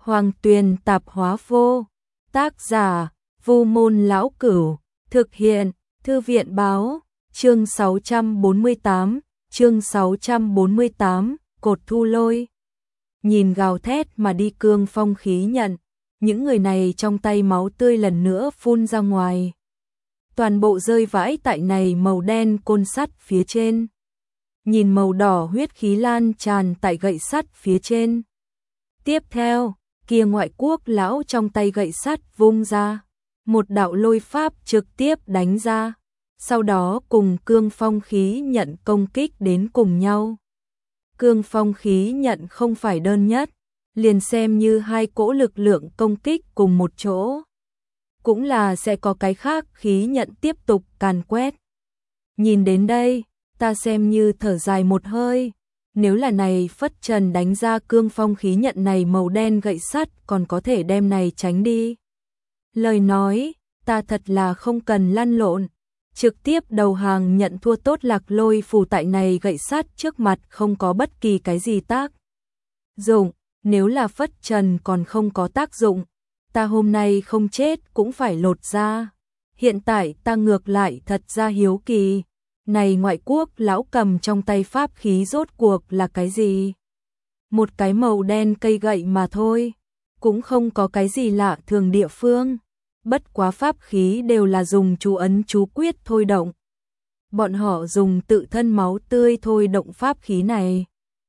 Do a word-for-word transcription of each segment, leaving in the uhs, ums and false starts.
Hoàng Tuyền tạp hóa vô. Tác giả, Vu Môn Lão Cửu. Thực hiện, Thư viện Báo. Chương sáu trăm bốn mươi tám, chương sáu trăm bốn mươi tám, cột thu lôi. Nhìn gào thét mà đi cương phong khí nhận, những người này trong tay máu tươi lần nữa phun ra ngoài. Toàn bộ rơi vãi tại này màu đen côn sắt phía trên. Nhìn màu đỏ huyết khí lan tràn tại gậy sắt phía trên. Tiếp theo, kia ngoại quốc lão trong tay gậy sắt vung ra, một đạo lôi pháp trực tiếp đánh ra, sau đó cùng cương phong khí nhận công kích đến cùng nhau. Cương phong khí nhận không phải đơn nhất, liền xem như hai cỗ lực lượng công kích cùng một chỗ, cũng là sẽ có cái khác khí nhận tiếp tục càn quét. Nhìn đến đây, ta xem như thở dài một hơi, nếu là này phất trần đánh ra cương phong khí nhận này màu đen gậy sắt còn có thể đem này tránh đi. Lời nói, ta thật là không cần lăn lộn, trực tiếp đầu hàng nhận thua tốt. Lạc Lôi phù tại này gậy sắt trước mặt không có bất kỳ cái gì tác dụng, nếu là phất trần còn không có tác dụng, ta hôm nay không chết cũng phải lột ra. Hiện tại ta ngược lại thật ra hiếu kỳ, này ngoại quốc lão cầm trong tay pháp khí rốt cuộc là cái gì? Một cái màu đen cây gậy mà thôi, cũng không có cái gì lạ thường địa phương. Bất quá pháp khí đều là dùng chú ấn chú quyết thôi động. Bọn họ dùng tự thân máu tươi thôi động pháp khí này.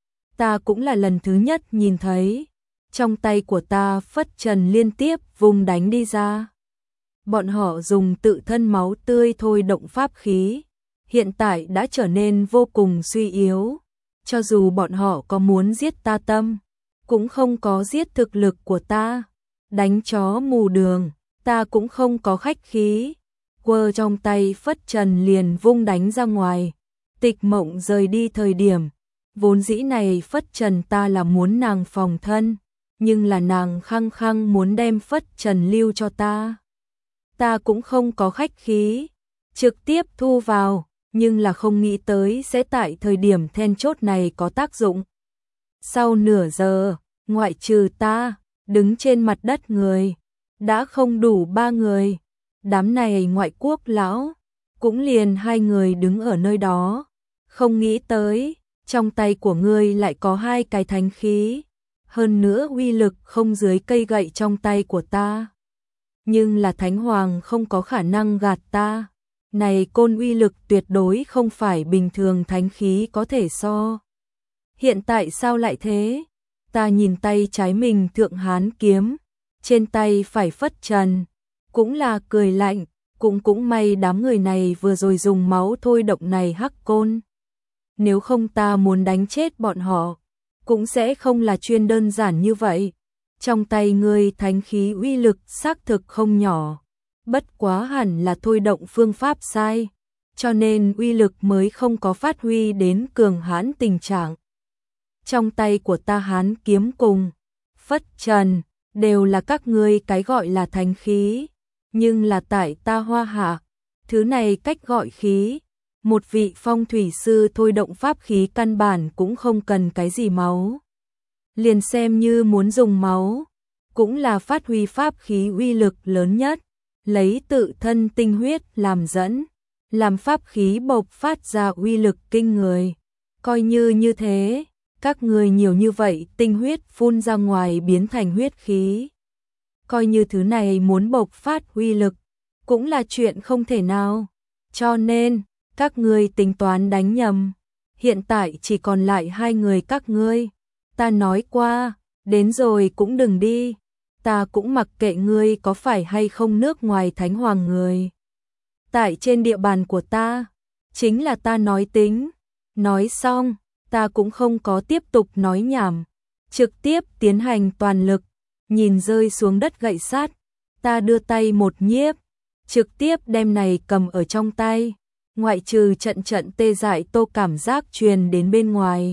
Ta cũng là lần thứ nhất nhìn thấy. Trong tay của ta phất trần liên tiếp vùng đánh đi ra. Bọn họ dùng tự thân máu tươi thôi động pháp khí. Hiện tại đã trở nên vô cùng suy yếu. Cho dù bọn họ có muốn giết ta tâm, cũng không có giết thực lực của ta. Đánh chó mù đường, ta cũng không có khách khí. Quơ trong tay phất trần liền vung đánh ra ngoài. Tịch Mộng rời đi thời điểm, vốn dĩ này phất trần ta là muốn nàng phòng thân, nhưng là nàng khăng khăng muốn đem phất trần lưu cho ta. Ta cũng không có khách khí, trực tiếp thu vào, nhưng là không nghĩ tới sẽ tại thời điểm then chốt này có tác dụng. Sau nửa giờ, ngoại trừ ta, đứng trên mặt đất người, đã không đủ ba người. Đám này ngoại quốc lão, cũng liền hai người đứng ở nơi đó. Không nghĩ tới, trong tay của ngươi lại có hai cái thánh khí, hơn nữa uy lực không dưới cây gậy trong tay của ta. Nhưng là Thánh Hoàng không có khả năng gạt ta. Này côn uy lực tuyệt đối không phải bình thường thánh khí có thể so. Hiện tại sao lại thế? Ta nhìn tay trái mình thượng hán kiếm, trên tay phải phất trần, cũng là cười lạnh, cũng cũng may đám người này vừa rồi dùng máu thôi động này hắc côn. Nếu không ta muốn đánh chết bọn họ, cũng sẽ không là chuyên đơn giản như vậy. Trong tay ngươi thánh khí uy lực xác thực không nhỏ, bất quá hẳn là thôi động phương pháp sai, cho nên uy lực mới không có phát huy đến cường hãn tình trạng. Trong tay của ta hán kiếm cùng phất trần đều là các ngươi cái gọi là thánh khí, nhưng là tại ta Hoa Hạ, thứ này cách gọi khí, một vị phong thủy sư thôi động pháp khí căn bản cũng không cần cái gì máu. Liền xem như muốn dùng máu, cũng là phát huy pháp khí uy lực lớn nhất, lấy tự thân tinh huyết làm dẫn, làm pháp khí bộc phát ra uy lực kinh người. Coi như như thế, các người nhiều như vậy tinh huyết phun ra ngoài biến thành huyết khí. Coi như thứ này muốn bộc phát uy lực, cũng là chuyện không thể nào. Cho nên, các ngươi tính toán đánh nhầm. Hiện tại chỉ còn lại hai người các ngươi. Ta nói qua, đến rồi cũng đừng đi. Ta cũng mặc kệ ngươi có phải hay không nước ngoài Thánh Hoàng người. Tại trên địa bàn của ta, chính là ta nói tính. Nói xong, ta cũng không có tiếp tục nói nhảm, trực tiếp tiến hành toàn lực. Nhìn rơi xuống đất gậy sắt, ta đưa tay một nhiếp, trực tiếp đem này cầm ở trong tay, ngoại trừ trận trận tê dại tô cảm giác truyền đến bên ngoài.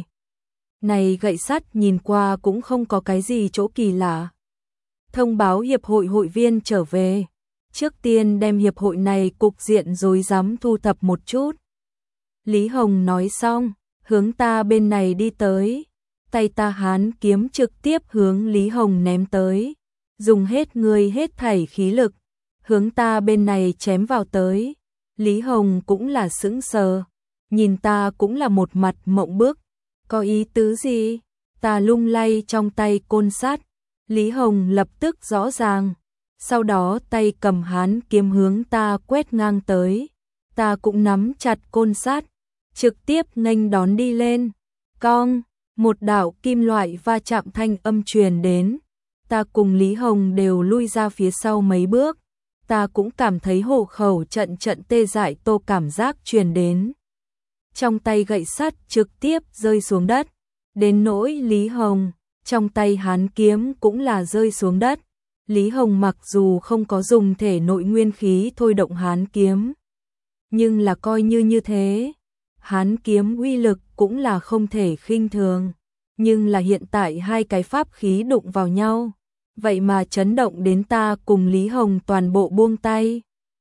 Này gậy sắt nhìn qua cũng không có cái gì chỗ kỳ lạ. Thông báo hiệp hội hội viên trở về, trước tiên đem hiệp hội này cục diện rối rắm thu thập một chút. Lý Hồng nói xong, hướng ta bên này đi tới, tay ta hán kiếm trực tiếp hướng Lý Hồng ném tới, dùng hết người hết thảy khí lực, hướng ta bên này chém vào tới. Lý Hồng cũng là sững sờ, nhìn ta cũng là một mặt mộng bức, có ý tứ gì? Ta lung lay trong tay côn sắt, Lý Hồng lập tức rõ ràng, sau đó tay cầm hán kiếm hướng ta quét ngang tới, ta cũng nắm chặt côn sắt, trực tiếp nghênh đón đi lên. Cong, một đạo kim loại va chạm thanh âm truyền đến, ta cùng Lý Hồng đều lui ra phía sau mấy bước, ta cũng cảm thấy hổ khẩu trận trận tê dại tô cảm giác truyền đến. Trong tay gậy sắt trực tiếp rơi xuống đất, đến nỗi Lý Hồng, trong tay hán kiếm cũng là rơi xuống đất. Lý Hồng mặc dù không có dùng thể nội nguyên khí thôi động hán kiếm, nhưng là coi như như thế, hán kiếm uy lực cũng là không thể khinh thường, nhưng là hiện tại hai cái pháp khí đụng vào nhau, vậy mà chấn động đến ta cùng Lý Hồng toàn bộ buông tay.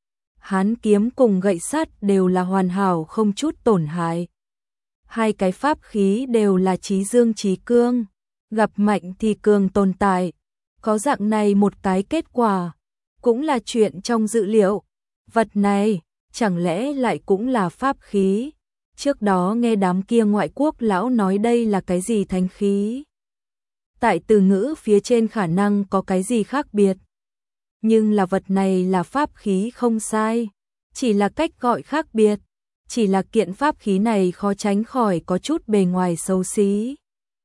Hán kiếm cùng gậy sắt đều là hoàn hảo không chút tổn hại. Hai cái pháp khí đều là chí dương chí cương, gặp mạnh thì cường tồn tại, có dạng này một cái kết quả, cũng là chuyện trong dự liệu. Vật này, chẳng lẽ lại cũng là pháp khí? Trước đó nghe đám kia ngoại quốc lão nói đây là cái gì thánh khí. Tại từ ngữ phía trên khả năng có cái gì khác biệt. Nhưng là vật này là pháp khí không sai, chỉ là cách gọi khác biệt, chỉ là kiện pháp khí này khó tránh khỏi có chút bề ngoài xấu xí.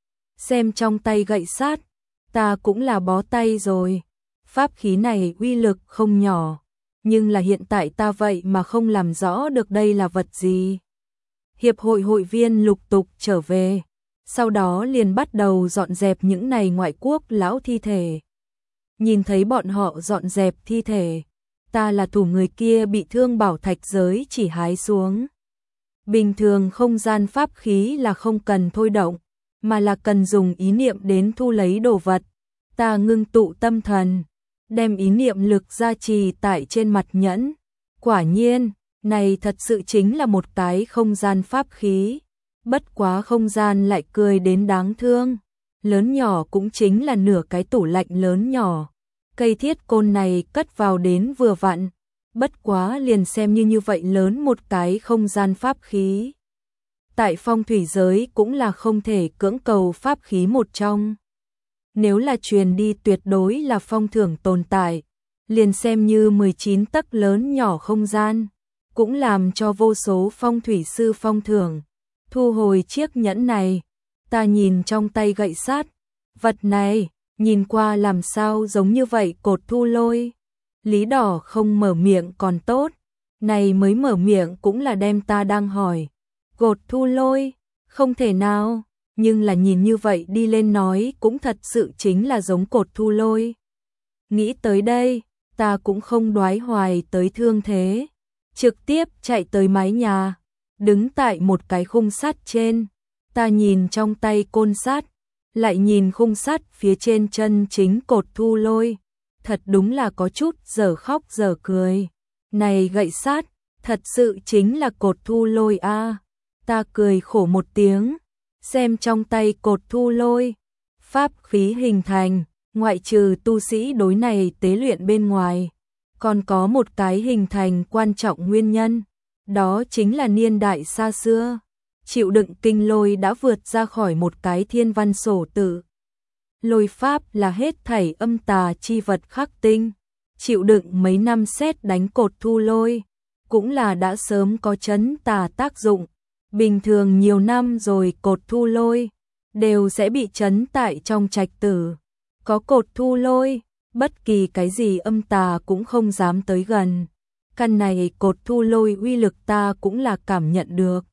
Xem trong tay gậy sắt, ta cũng là bó tay rồi, pháp khí này uy lực không nhỏ, nhưng là hiện tại ta vậy mà không làm rõ được đây là vật gì. Hiệp hội hội viên lục tục trở về, sau đó liền bắt đầu dọn dẹp những này ngoại quốc lão thi thể. Nhìn thấy bọn họ dọn dẹp thi thể, ta là thủ người kia bị thương bảo thạch giới chỉ hái xuống. Bình thường không gian pháp khí là không cần thôi động, mà là cần dùng ý niệm đến thu lấy đồ vật. Ta ngưng tụ tâm thần, đem ý niệm lực gia trì tại trên mặt nhẫn. Quả nhiên, này thật sự chính là một cái không gian pháp khí. Bất quá không gian lại cười đến đáng thương. Lớn nhỏ cũng chính là nửa cái tủ lạnh lớn nhỏ. Cây thiết côn này cất vào đến vừa vặn. Bất quá liền xem như như vậy lớn một cái không gian pháp khí. Tại phong thủy giới cũng là không thể cưỡng cầu pháp khí một trong. Nếu là truyền đi tuyệt đối là phong thưởng tồn tại, liền xem như mười chín tấc lớn nhỏ không gian, cũng làm cho vô số phong thủy sư phong thưởng. Thu hồi chiếc nhẫn này, ta nhìn trong tay gậy sắt, vật này, nhìn qua làm sao giống như vậy cột thu lôi. Lý Đỏ không mở miệng còn tốt, này mới mở miệng cũng là đem ta đang hỏi. Cột thu lôi, không thể nào, nhưng là nhìn như vậy đi lên nói cũng thật sự chính là giống cột thu lôi. Nghĩ tới đây, ta cũng không đoái hoài tới thương thế, trực tiếp chạy tới mái nhà, đứng tại một cái khung sắt trên, ta nhìn trong tay côn sắt, lại nhìn khung sắt phía trên chân chính cột thu lôi, thật đúng là có chút giờ khóc giờ cười. Này gậy sắt, thật sự chính là cột thu lôi a. À. Ta cười khổ một tiếng, xem trong tay cột thu lôi, pháp khí hình thành, ngoại trừ tu sĩ đối này tế luyện bên ngoài, còn có một cái hình thành quan trọng nguyên nhân, đó chính là niên đại xa xưa, chịu đựng kinh lôi đã vượt ra khỏi một cái thiên văn sổ tự. Lôi pháp là hết thảy âm tà chi vật khắc tinh, chịu đựng mấy năm sét đánh cột thu lôi, cũng là đã sớm có chấn tà tác dụng. Bình thường nhiều năm rồi cột thu lôi đều sẽ bị chấn tại trong trạch tử. Có cột thu lôi, bất kỳ cái gì âm tà cũng không dám tới gần. Căn này cột thu lôi uy lực ta cũng là cảm nhận được.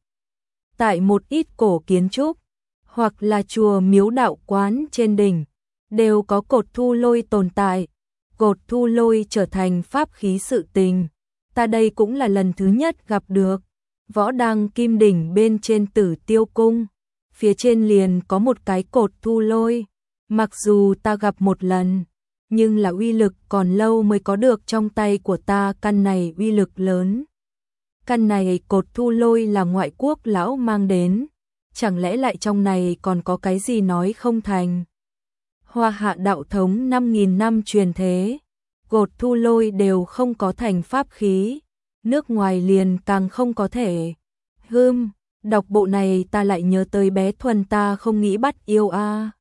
Tại một ít cổ kiến trúc, hoặc là chùa miếu đạo quán trên đỉnh, đều có cột thu lôi tồn tại. Cột thu lôi trở thành pháp khí sự tình. Ta đây cũng là lần thứ nhất gặp được. Võ Đăng Kim Đỉnh bên trên Tử Tiêu Cung, phía trên liền có một cái cột thu lôi. Mặc dù ta gặp một lần, nhưng là uy lực còn lâu mới có được trong tay của ta căn này uy lực lớn. Căn này cột thu lôi là ngoại quốc lão mang đến, chẳng lẽ lại trong này còn có cái gì nói không thành. Hoa Hạ đạo thống năm nghìn năm truyền thế, gột thu lôi đều không có thành pháp khí, nước ngoài liền càng không có thể. Hưm, đọc bộ này ta lại nhớ tới bé Thuần ta không nghĩ bắt yêu a.